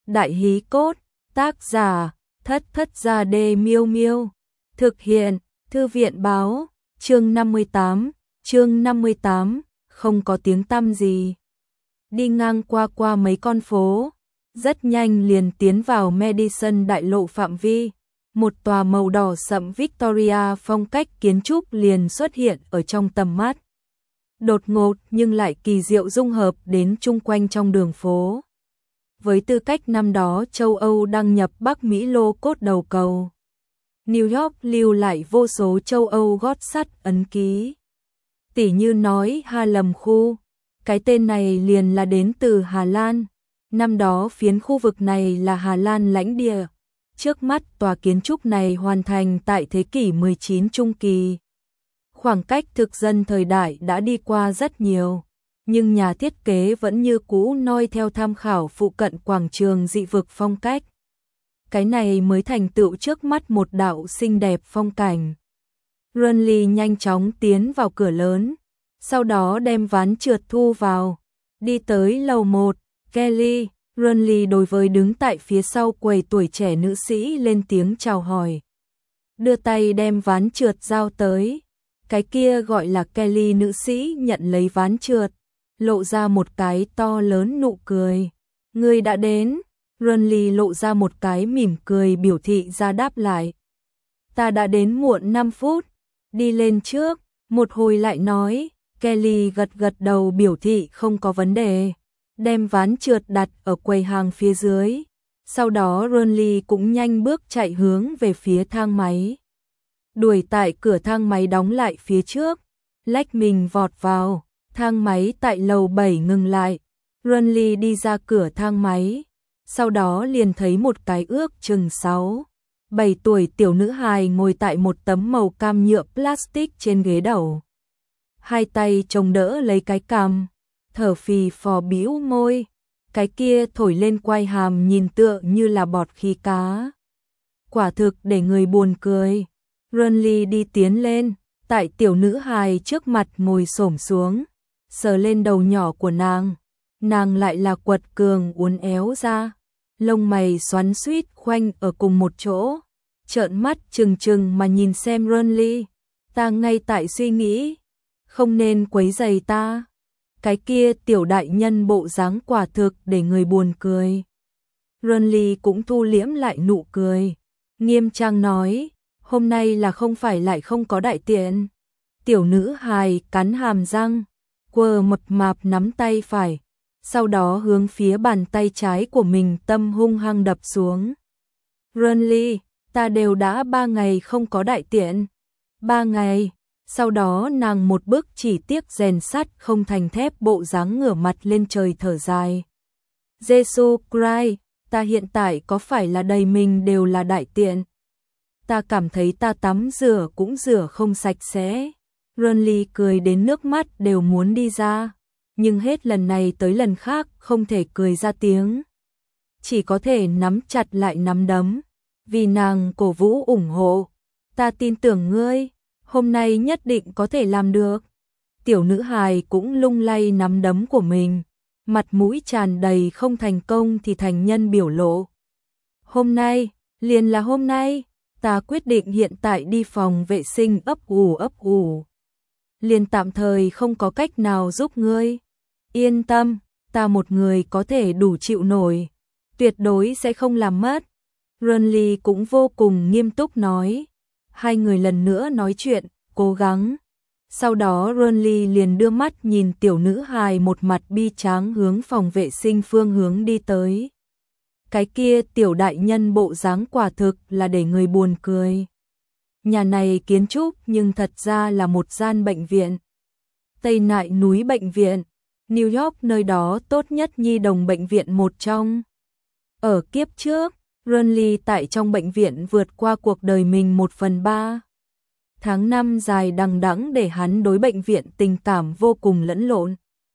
Đại hí cốt, tác giả, Thất Thất Gia Đê Miêu Miêu. Thực hiện, Thư viện báo, chương 58, không có tiếng tăm gì. Đi ngang qua mấy con phố, rất nhanh liền tiến vào Madison đại lộ phạm vi. Một tòa màu đỏ sẫm Victoria phong cách kiến trúc liền xuất hiện ở trong tầm mắt. Đột ngột nhưng lại kỳ diệu dung hợp đến chung quanh trong đường phố. Với tư cách năm đó châu Âu đăng nhập Bắc Mỹ lô cốt đầu cầu, New York lưu lại vô số châu Âu gót sắt ấn ký. Tỉ như nói Harlem khu, cái tên này liền là đến từ Hà Lan. Năm đó phiến khu vực này là Hà Lan lãnh địa. Trước mắt tòa kiến trúc này hoàn thành tại thế kỷ 19 trung kỳ. Khoảng cách thực dân thời đại đã đi qua rất nhiều, nhưng nhà thiết kế vẫn như cũ noi theo tham khảo phụ cận quảng trường dị vực phong cách. Cái này mới thành tựu trước mắt một đạo xinh đẹp phong cảnh. Runley nhanh chóng tiến vào cửa lớn, sau đó đem ván trượt thu vào, đi tới lầu 1, Kelly. Runley đối với đứng tại phía sau quầy tuổi trẻ nữ sĩ lên tiếng chào hỏi. Đưa tay đem ván trượt giao tới. Cái kia gọi là Kelly nữ sĩ nhận lấy ván trượt, lộ ra một cái to lớn nụ cười. Người đã đến. Runley lộ ra một cái mỉm cười biểu thị ra đáp lại. Ta đã đến muộn 5 phút. Đi lên trước. Một hồi lại nói. Kelly gật đầu biểu thị không có vấn đề. Đem ván trượt đặt ở quầy hàng phía dưới. Sau đó Runley cũng nhanh bước chạy hướng về phía thang máy. Đuổi tại cửa thang máy đóng lại phía trước. Lách mình vọt vào. Thang máy tại lầu 7 ngừng lại. Runley đi ra cửa thang máy. Sau đó liền thấy một cái ước chừng 6, 7 tuổi tiểu nữ hài ngồi tại một tấm màu cam nhựa plastic trên ghế đầu. Hai tay chống đỡ lấy cái cằm, thở phì phò bĩu môi. Cái kia thổi lên quai hàm nhìn tựa như là bọt khí cá. Quả thực để người buồn cười. Runley đi tiến lên, tại tiểu nữ hài trước mặt ngồi xổm xuống, sờ lên đầu nhỏ của nàng. Nàng lại là quật cường uốn éo ra, lông mày xoắn xuýt khoanh ở cùng một chỗ, trợn mắt trừng mà nhìn xem Runley. Ta ngay tại suy nghĩ, không nên quấy rầy ta. Cái kia tiểu đại nhân bộ dáng quả thực để người buồn cười. Runley cũng thu liễm lại nụ cười, nghiêm trang nói, hôm nay là không phải lại không có đại tiện. Tiểu nữ hài cắn hàm răng, quơ mập mạp nắm tay phải, sau đó hướng phía bàn tay trái của mình tâm hung hăng đập xuống. Runley, ta đều đã 3 ngày không có đại tiện. 3 ngày. Sau đó nàng một bước chỉ tiếc rèn sắt không thành thép bộ dáng ngửa mặt lên trời thở dài. Jesus Christ, ta hiện tại có phải là đầy mình đều là đại tiện? Ta cảm thấy ta tắm rửa cũng rửa không sạch sẽ. Runley cười đến nước mắt đều muốn đi ra, nhưng hết lần này tới lần khác không thể cười ra tiếng. Chỉ có thể nắm chặt lại nắm đấm, vì nàng cổ vũ ủng hộ. Ta tin tưởng ngươi, hôm nay nhất định có thể làm được. Tiểu nữ hài cũng lung lay nắm đấm của mình, mặt mũi tràn đầy không thành công thì thành nhân biểu lộ. Hôm nay, liền là hôm nay, ta quyết định hiện tại đi phòng vệ sinh ấp ủ. Liền tạm thời không có cách nào giúp ngươi. Yên tâm, ta một người có thể đủ chịu nổi, tuyệt đối sẽ không làm mất. Runley cũng vô cùng nghiêm túc nói. Hai người lần nữa nói chuyện, cố gắng. Sau đó Runley liền đưa mắt nhìn tiểu nữ hài một mặt bi tráng hướng phòng vệ sinh phương hướng đi tới. Cái kia tiểu đại nhân bộ dáng quả thực là để người buồn cười. Nhà này kiến trúc nhưng thật ra là một gian bệnh viện. Tây Nại núi bệnh viện, New York nơi đó tốt nhất nhi đồng bệnh viện một trong. Ở kiếp trước, Runley tại trong bệnh viện vượt qua cuộc đời mình 1/3. Tháng 5 dài đằng đẵng để hắn đối bệnh viện tình cảm vô cùng lẫn lộn.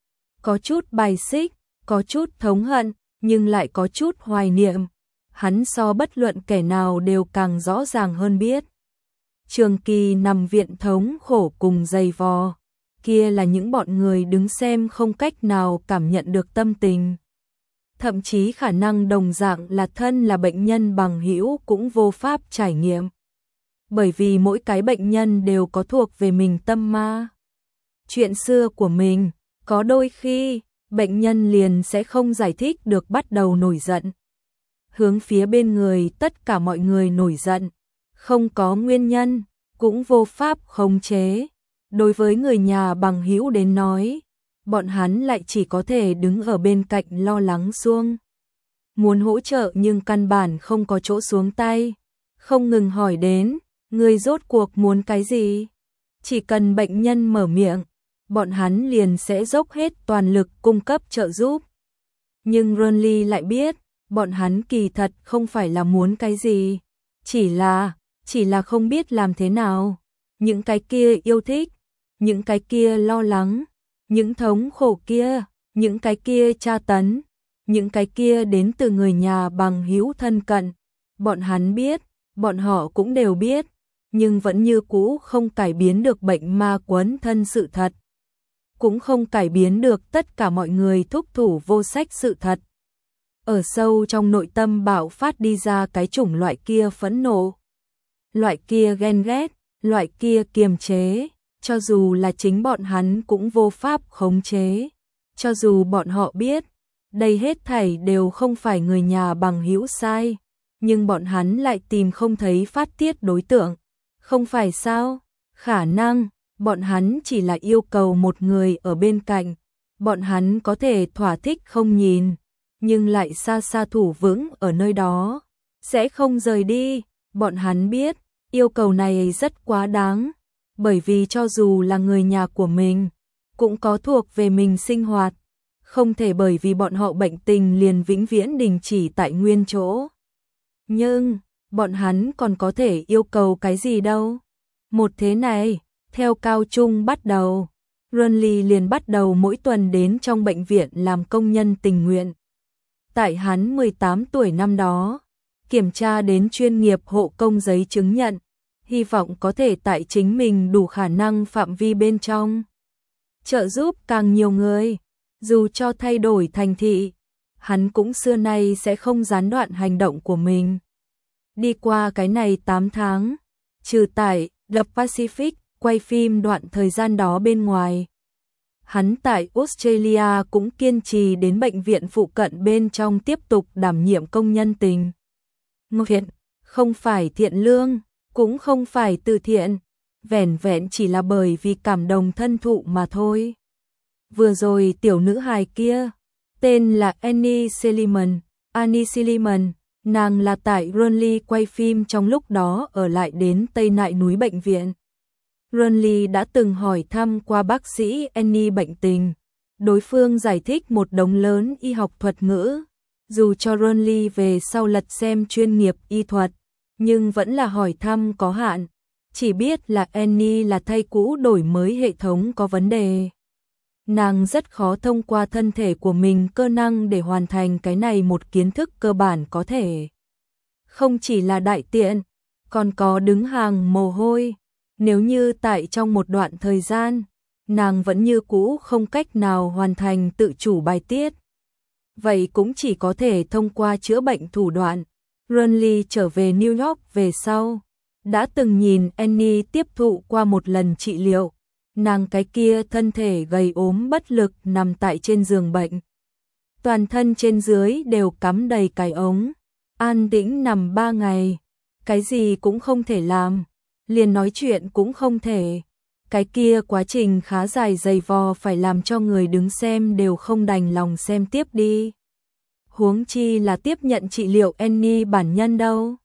Có chút bài xích, có chút thống hận, nhưng lại có chút hoài niệm. Hắn so bất luận kẻ nào đều càng rõ ràng hơn biết. Trường kỳ nằm viện thống khổ cùng dày vò, kia là những bọn người đứng xem không cách nào cảm nhận được tâm tình. thậm chí khả năng đồng dạng là thân là bệnh nhân bằng hữu cũng vô pháp trải nghiệm. Bởi vì mỗi cái bệnh nhân đều có thuộc về mình tâm ma. Chuyện xưa của mình, có đôi khi, bệnh nhân liền sẽ không giải thích được bắt đầu nổi giận. Hướng phía bên người tất cả mọi người nổi giận, không có nguyên nhân, cũng vô pháp khống chế. Đối với người nhà bằng hữu đến nói, bọn hắn lại chỉ có thể đứng ở bên cạnh lo lắng xuông. Muốn hỗ trợ nhưng căn bản không có chỗ xuống tay, không ngừng hỏi đến, người rốt cuộc muốn cái gì? Chỉ cần bệnh nhân mở miệng, bọn hắn liền sẽ dốc hết toàn lực cung cấp trợ giúp. Nhưng Ronly lại biết, bọn hắn kỳ thật không phải là muốn cái gì, chỉ là không biết làm thế nào. Những cái kia yêu thích, những cái kia lo lắng, những thống khổ kia, những cái kia tra tấn, những cái kia đến từ người nhà bằng hữu thân cận. Bọn hắn biết, bọn họ cũng đều biết, nhưng vẫn như cũ không cải biến được bệnh ma quấn thân sự thật. Cũng không cải biến được tất cả mọi người thúc thủ vô sách sự thật. Ở sâu trong nội tâm bạo phát đi ra cái chủng loại kia phẫn nộ, loại kia ghen ghét, loại kia kiềm chế, cho dù là chính bọn hắn cũng vô pháp khống chế. Cho dù bọn họ biết, đây hết thảy đều không phải người nhà bằng hữu sai, nhưng bọn hắn lại tìm không thấy phát tiết đối tượng. Không phải sao? Khả năng, bọn hắn chỉ là yêu cầu một người ở bên cạnh, bọn hắn có thể thỏa thích không nhìn, nhưng lại xa xa thủ vững ở nơi đó, sẽ không rời đi. Bọn hắn biết, yêu cầu này rất quá đáng, bởi vì cho dù là người nhà của mình, cũng có thuộc về mình sinh hoạt, không thể bởi vì bọn họ bệnh tình liền vĩnh viễn đình chỉ tại nguyên chỗ. Nhưng, bọn hắn còn có thể yêu cầu cái gì đâu? Một thế này, theo cao trung bắt đầu, Ronly liền bắt đầu mỗi tuần đến trong bệnh viện làm công nhân tình nguyện. Tại hắn 18 tuổi năm đó, kiểm tra đến chuyên nghiệp hộ công giấy chứng nhận, hy vọng có thể tại chính mình đủ khả năng phạm vi bên trong trợ giúp càng nhiều người, dù cho thay đổi thành thị, hắn cũng xưa nay sẽ không gián đoạn hành động của mình. Đi qua cái này 8 tháng, trừ tại The Pacific quay phim đoạn thời gian đó bên ngoài, hắn tại Australia cũng kiên trì đến bệnh viện phụ cận bên trong tiếp tục đảm nhiệm công nhân tình nguyện, không phải thiện lương, cũng không phải từ thiện, vẻn vẹn chỉ là bởi vì cảm động thân thụ mà thôi. Vừa rồi tiểu nữ hài kia, tên là Annie Silliman, nàng là tại Ronly quay phim trong lúc đó ở lại đến Tây Nại núi bệnh viện. Ronly đã từng hỏi thăm qua bác sĩ Annie bệnh tình, đối phương giải thích một đống lớn y học thuật ngữ, dù cho Ronly về sau lật xem chuyên nghiệp y thuật, nhưng vẫn là hỏi thăm có hạn, chỉ biết là Annie là thay cũ đổi mới hệ thống có vấn đề. Nàng rất khó thông qua thân thể của mình cơ năng để hoàn thành cái này một kiến thức cơ bản có thể. Không chỉ là đại tiện, còn có đứng hàng mồ hôi. Nếu như tại trong một đoạn thời gian, nàng vẫn như cũ không cách nào hoàn thành tự chủ bài tiết, vậy cũng chỉ có thể thông qua chữa bệnh thủ đoạn. Ronly trở về New York về sau, đã từng nhìn Annie tiếp thụ qua một lần trị liệu. Nàng cái kia thân thể gầy ốm bất lực nằm tại trên giường bệnh. Toàn thân trên dưới đều cắm đầy cái ống. An tĩnh nằm 3 ngày. Cái gì cũng không thể làm. Liền nói chuyện cũng không thể. Cái kia quá trình khá dài dày vò phải làm cho người đứng xem đều không đành lòng xem tiếp đi. Huống chi là tiếp nhận trị liệu Annie bản nhân đâu.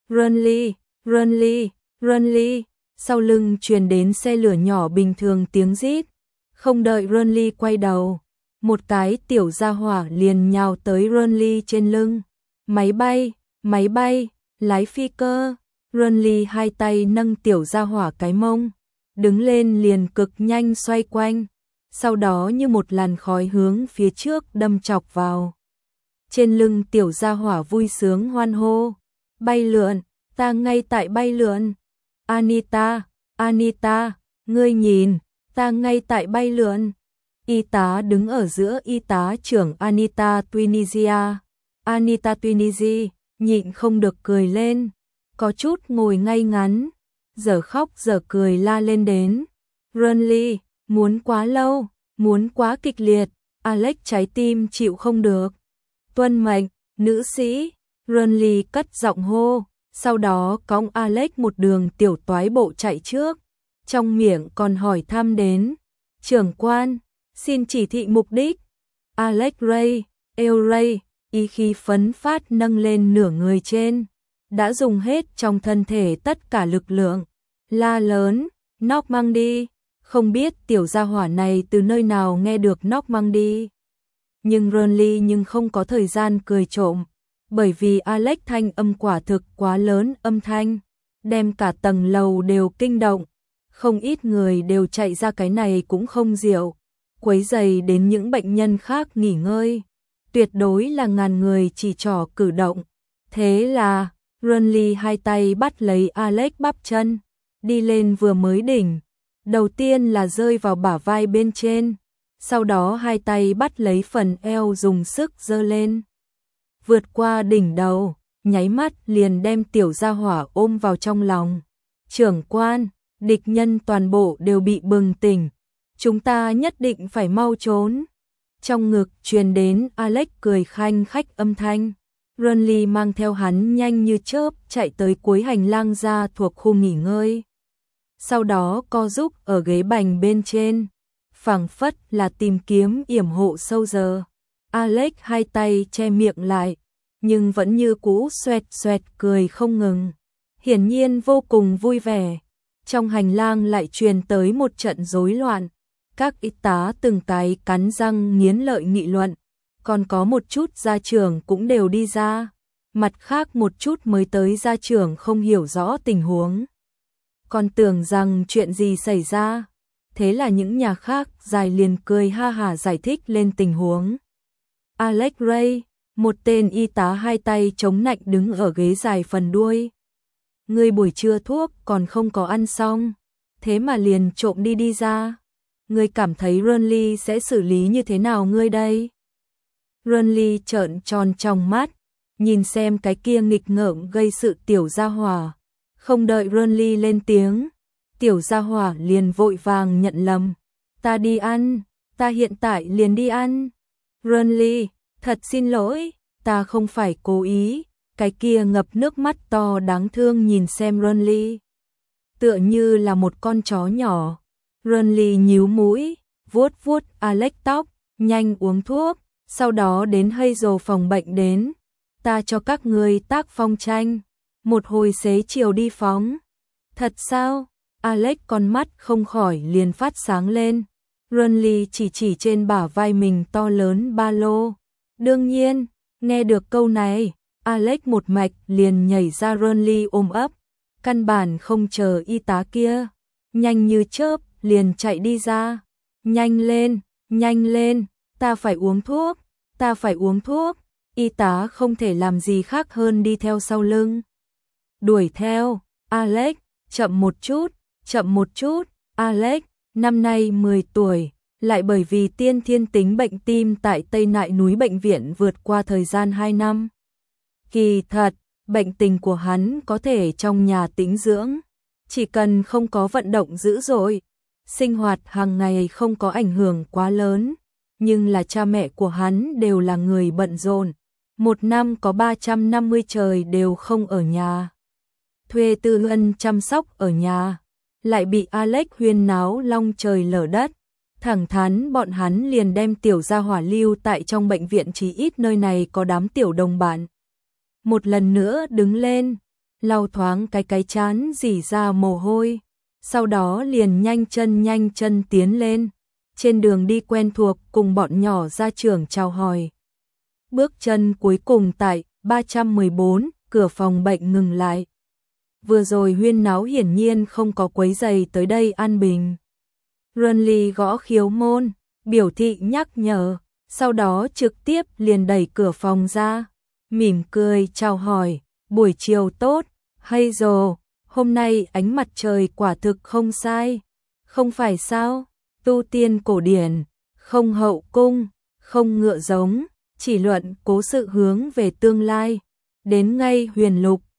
Ronly. Sau lưng truyền đến xe lửa nhỏ bình thường tiếng rít. Không đợi Ronly quay đầu, một cái tiểu gia hỏa liền nhào tới Ronly trên lưng. Máy bay, lái phi cơ. Ronly hai tay nâng tiểu gia hỏa cái mông, đứng lên liền cực nhanh xoay quanh, sau đó như một làn khói hướng phía trước đâm chọc vào. Trên lưng tiểu gia hỏa vui sướng hoan hô, bay lượn, ta ngay tại bay lượn. Anita, ngươi nhìn, ta ngay tại bay lượn. Y tá đứng ở giữa y tá trưởng Anita Tunisia. Anita Tunisia nhịn không được cười lên, có chút ngồi ngay ngắn, giờ khóc giờ cười la lên đến. Renly, muốn quá lâu, muốn quá kịch liệt, Alex trái tim chịu không được. Tuân mệnh, nữ sĩ, Renly cất giọng hô, sau đó cõng Alex một đường tiểu toái bộ chạy trước, trong miệng còn hỏi thăm đến. Trưởng quan, xin chỉ thị mục đích. Alex Ray, Ray, ý khí phấn phát nâng lên nửa người trên, đã dùng hết trong thân thể tất cả lực lượng, la lớn, Normandy, không biết tiểu gia hỏa này từ nơi nào nghe được Normandy. Nhưng Renly không có thời gian cười trộm, bởi vì Alex thanh âm quả thực quá lớn, âm thanh đem cả tầng lầu đều kinh động, không ít người đều chạy ra, cái này cũng không diệu, quấy rầy đến những bệnh nhân khác nghỉ ngơi, tuyệt đối là ngàn người chỉ trỏ cử động. Thế là Renly hai tay bắt lấy Alex bắp chân, đi lên vừa mới đỉnh, đầu tiên là rơi vào bả vai bên trên, sau đó hai tay bắt lấy phần eo dùng sức giơ lên, vượt qua đỉnh đầu, nháy mắt liền đem tiểu gia hỏa ôm vào trong lòng. Trưởng quan, địch nhân toàn bộ đều bị bừng tỉnh, chúng ta nhất định phải mau trốn. Trong ngực truyền đến Alex cười khanh khách âm thanh. Renly mang theo hắn nhanh như chớp chạy tới cuối hành lang ra thuộc khu nghỉ ngơi. Sau đó co giúp ở ghế bành bên trên, phảng phất là tìm kiếm yểm hộ sâu giờ. Alex hai tay che miệng lại, nhưng vẫn như cũ xoẹt xoẹt cười không ngừng, hiển nhiên vô cùng vui vẻ. Trong hành lang lại truyền tới một trận rối loạn, các y tá từng cái cắn răng nghiến lợi nghị luận, còn có một chút gia trưởng cũng đều đi ra, mặt khác một chút mới tới gia trưởng không hiểu rõ tình huống, còn tưởng rằng chuyện gì xảy ra, thế là những nhà khác dài liền cười ha hả giải thích lên tình huống. Alex Ray, một tên y tá hai tay chống nạnh đứng ở ghế dài phần đuôi. Ngươi buổi trưa thuốc còn không có ăn xong, thế mà liền trộm đi ra. Ngươi cảm thấy Renly sẽ xử lý như thế nào ngươi đây? Renly trợn tròn trong mắt, nhìn xem cái kia nghịch ngợm gây sự tiểu gia hỏa. Không đợi Renly lên tiếng, tiểu gia hỏa liền vội vàng nhận lầm. Ta đi ăn, ta hiện tại liền đi ăn. Renly, thật xin lỗi, ta không phải cố ý. Cái kia ngập nước mắt to đáng thương nhìn xem Renly, tựa như là một con chó nhỏ. Renly nhíu mũi, vuốt vuốt Alex tóc, nhanh uống thuốc, sau đó đến Hazel phòng bệnh đến. Ta cho các ngươi tác phong tranh, một hồi xế chiều đi phóng. Thật sao? Alex con mắt không khỏi liền phát sáng lên. Renly chỉ trên bả vai mình to lớn ba lô. Đương nhiên, nghe được câu này, Alex một mạch liền nhảy ra Renly ôm ấp, căn bản không chờ y tá kia, nhanh như chớp liền chạy đi ra. Nhanh lên, ta phải uống thuốc, ta phải uống thuốc. Y tá không thể làm gì khác hơn đi theo sau lưng. Đuổi theo, Alex, chậm một chút, Alex, năm nay 10 tuổi, lại bởi vì tiên thiên tính bệnh tim tại Tây Nại núi bệnh viện vượt qua thời gian 2 năm. Kỳ thật, bệnh tình của hắn có thể trong nhà tĩnh dưỡng, chỉ cần không có vận động dữ dội, sinh hoạt hàng ngày không có ảnh hưởng quá lớn, nhưng là cha mẹ của hắn đều là người bận rộn, một năm có 350 trời đều không ở nhà. Thuê tư ân chăm sóc ở nhà, lại bị Alex huyên náo long trời lở đất, thẳng thắn bọn hắn liền đem tiểu gia hỏa lưu tại trong bệnh viện, chỉ ít nơi này có đám tiểu đồng bạn. Một lần nữa đứng lên, lau thoáng cái chán rỉ ra mồ hôi, sau đó liền nhanh chân tiến lên, trên đường đi quen thuộc cùng bọn nhỏ gia trưởng chào hỏi. Bước chân cuối cùng tại 314, cửa phòng bệnh ngừng lại. Vừa rồi huyên náo hiển nhiên không có quấy rầy tới đây an bình. Renly gõ khiếu môn, biểu thị nhắc nhở, sau đó trực tiếp liền đẩy cửa phòng ra, mỉm cười chào hỏi, buổi chiều tốt, Hazel, hôm nay ánh mặt trời quả thực không sai, không phải sao, tu tiên cổ điển, không hậu cung, không ngựa giống, chỉ luận cố sự hướng về tương lai. Đến ngay Huyền Lục,